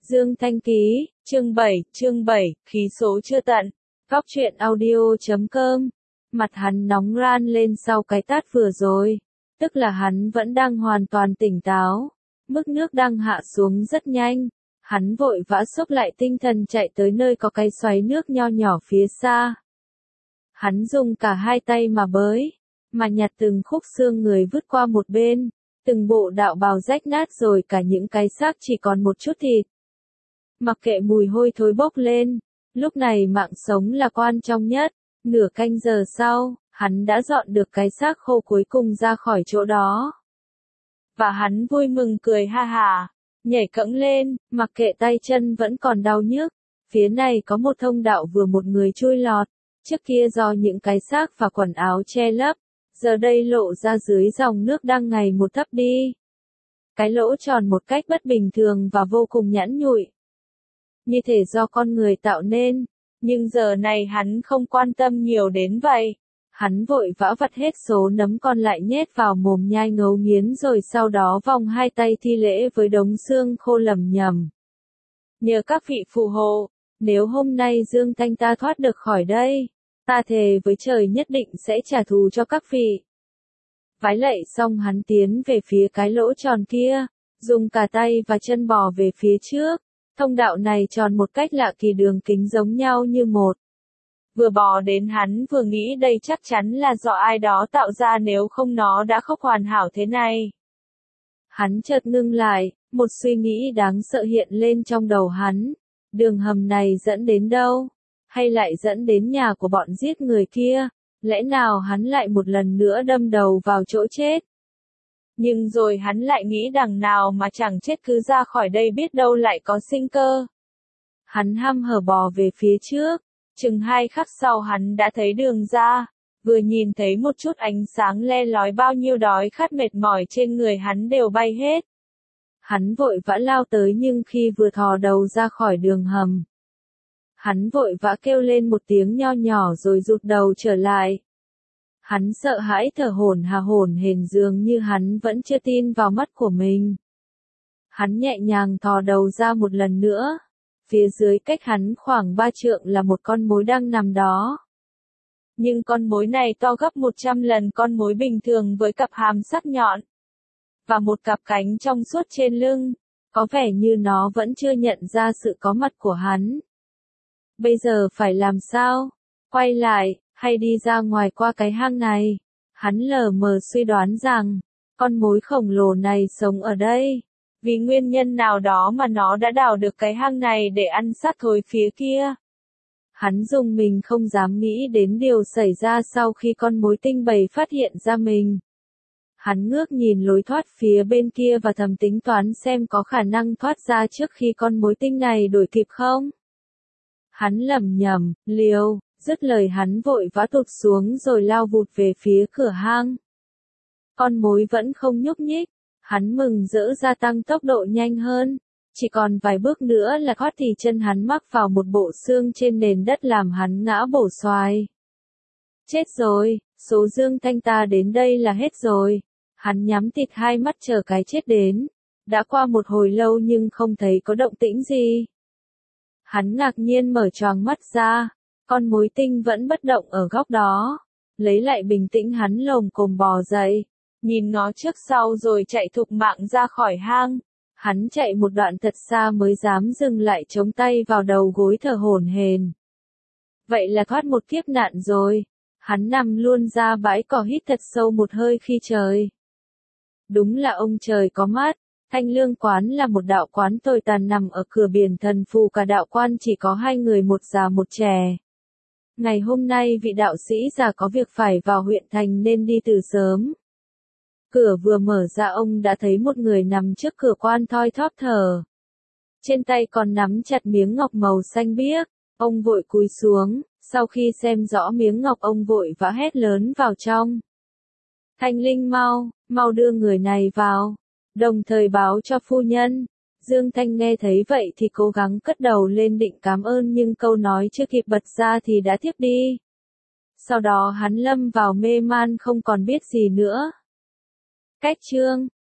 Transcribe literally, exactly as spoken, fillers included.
Dương Thanh Ký, chương bảy, chương bảy, khí số chưa tận. Góc truyện audio chấm com. Mặt hắn nóng ran lên sau cái tát vừa rồi. Tức là hắn vẫn đang hoàn toàn tỉnh táo. Mức nước đang hạ xuống rất nhanh. Hắn vội vã xốc lại tinh thần chạy tới nơi có cái xoáy nước nho nhỏ phía xa. Hắn dùng cả hai tay mà bới, mà nhặt từng khúc xương người vứt qua một bên. Từng bộ đạo bào rách nát rồi cả những cái xác chỉ còn một chút thịt. Mặc kệ mùi hôi thối bốc lên, lúc này mạng sống là quan trọng nhất. Nửa canh giờ sau, hắn đã dọn được cái xác khô cuối cùng ra khỏi chỗ đó. Và hắn vui mừng cười ha hả, nhảy cẫng lên, mặc kệ tay chân vẫn còn đau nhức. Phía này có một thông đạo vừa một người chui lọt, trước kia do những cái xác và quần áo che lấp, giờ đây lộ ra dưới dòng nước đang ngày một thấp đi. Cái lỗ tròn một cách bất bình thường và vô cùng nhẵn nhụi. Như thể do con người tạo nên, nhưng giờ này hắn không quan tâm nhiều đến vậy. Hắn vội vã vặt hết số nấm còn lại nhét vào mồm nhai ngấu nghiến rồi sau đó vòng hai tay thi lễ với đống xương khô lẩm nhẩm. Nhờ các vị phù hộ, nếu hôm nay Dương Thanh ta thoát được khỏi đây, ta thề với trời nhất định sẽ trả thù cho các vị. Vái lạy xong hắn tiến về phía cái lỗ tròn kia, dùng cả tay và chân bò về phía trước. Thông đạo này tròn một cách lạ kỳ, đường kính giống nhau như một. Vừa bò đến hắn vừa nghĩ đây chắc chắn là do ai đó tạo ra, nếu không nó đã không hoàn hảo thế này. Hắn chợt ngưng lại, một suy nghĩ đáng sợ hiện lên trong đầu hắn. Đường hầm này dẫn đến đâu? Hay lại dẫn đến nhà của bọn giết người kia? Lẽ nào hắn lại một lần nữa đâm đầu vào chỗ chết? Nhưng rồi hắn lại nghĩ đằng nào mà chẳng chết cứ ra khỏi đây biết đâu lại có sinh cơ. Hắn hăm hở bò về phía trước, chừng hai khắc sau hắn đã thấy đường ra, vừa nhìn thấy một chút ánh sáng le lói bao nhiêu đói khát mệt mỏi trên người hắn đều bay hết. Hắn vội vã lao tới nhưng khi vừa thò đầu ra khỏi đường hầm, hắn vội vã kêu lên một tiếng nho nhỏ rồi rụt đầu trở lại. Hắn sợ hãi thở hổn hà hổn hển dường như hắn vẫn chưa tin vào mắt của mình. Hắn nhẹ nhàng thò đầu ra một lần nữa. Phía dưới cách hắn khoảng ba trượng là một con mối đang nằm đó. Nhưng con mối này to gấp một trăm lần con mối bình thường với cặp hàm sắc nhọn. Và một cặp cánh trong suốt trên lưng. Có vẻ như nó vẫn chưa nhận ra sự có mặt của hắn. Bây giờ phải làm sao? Quay lại, hay đi ra ngoài qua cái hang này? Hắn lờ mờ suy đoán rằng, con mối khổng lồ này sống ở đây. Vì nguyên nhân nào đó mà nó đã đào được cái hang này để ăn sát thối phía kia. Hắn dùng mình không dám nghĩ đến điều xảy ra sau khi con mối tinh bầy phát hiện ra mình. Hắn ngước nhìn lối thoát phía bên kia và thầm tính toán xem có khả năng thoát ra trước khi con mối tinh này đuổi kịp không. Hắn lẩm nhẩm, liều, dứt lời hắn vội vã tụt xuống rồi lao vụt về phía cửa hang. Con mối vẫn không nhúc nhích. Hắn mừng rỡ gia tăng tốc độ nhanh hơn, chỉ còn vài bước nữa là thoát thì chân hắn mắc vào một bộ xương trên nền đất làm hắn ngã bổ xoài. Chết rồi, số Dương Thanh ta đến đây là hết rồi. Hắn nhắm tịt hai mắt chờ cái chết đến. Đã qua một hồi lâu nhưng không thấy có động tĩnh gì. Hắn ngạc nhiên mở choàng mắt ra, con mối tinh vẫn bất động ở góc đó. Lấy lại bình tĩnh hắn lồm cồm bò dậy. Nhìn ngó trước sau rồi chạy thục mạng ra khỏi hang. Hắn chạy một đoạn thật xa mới dám dừng lại chống tay vào đầu gối thở hổn hển. Vậy là thoát một kiếp nạn rồi. Hắn nằm luôn ra bãi cỏ hít thật sâu một hơi khi trời. Đúng là ông trời có mắt. Thanh Lương quán là một đạo quán tồi tàn nằm ở cửa biển Thần Phù, cả đạo quan chỉ có hai người, một già một trẻ. Ngày hôm nay vị đạo sĩ già có việc phải vào huyện thành nên đi từ sớm. Cửa vừa mở ra ông đã thấy một người nằm trước cửa quan thoi thóp thở. Trên tay còn nắm chặt miếng ngọc màu xanh biếc. Ông vội cúi xuống, sau khi xem rõ miếng ngọc ông vội vã hét lớn vào trong. Thanh Linh mau, mau đưa người này vào, đồng thời báo cho phu nhân. Dương Thanh nghe thấy vậy thì cố gắng cất đầu lên định cảm ơn nhưng câu nói chưa kịp bật ra thì đã thiếp đi. Sau đó hắn lâm vào mê man không còn biết gì nữa. Cách chương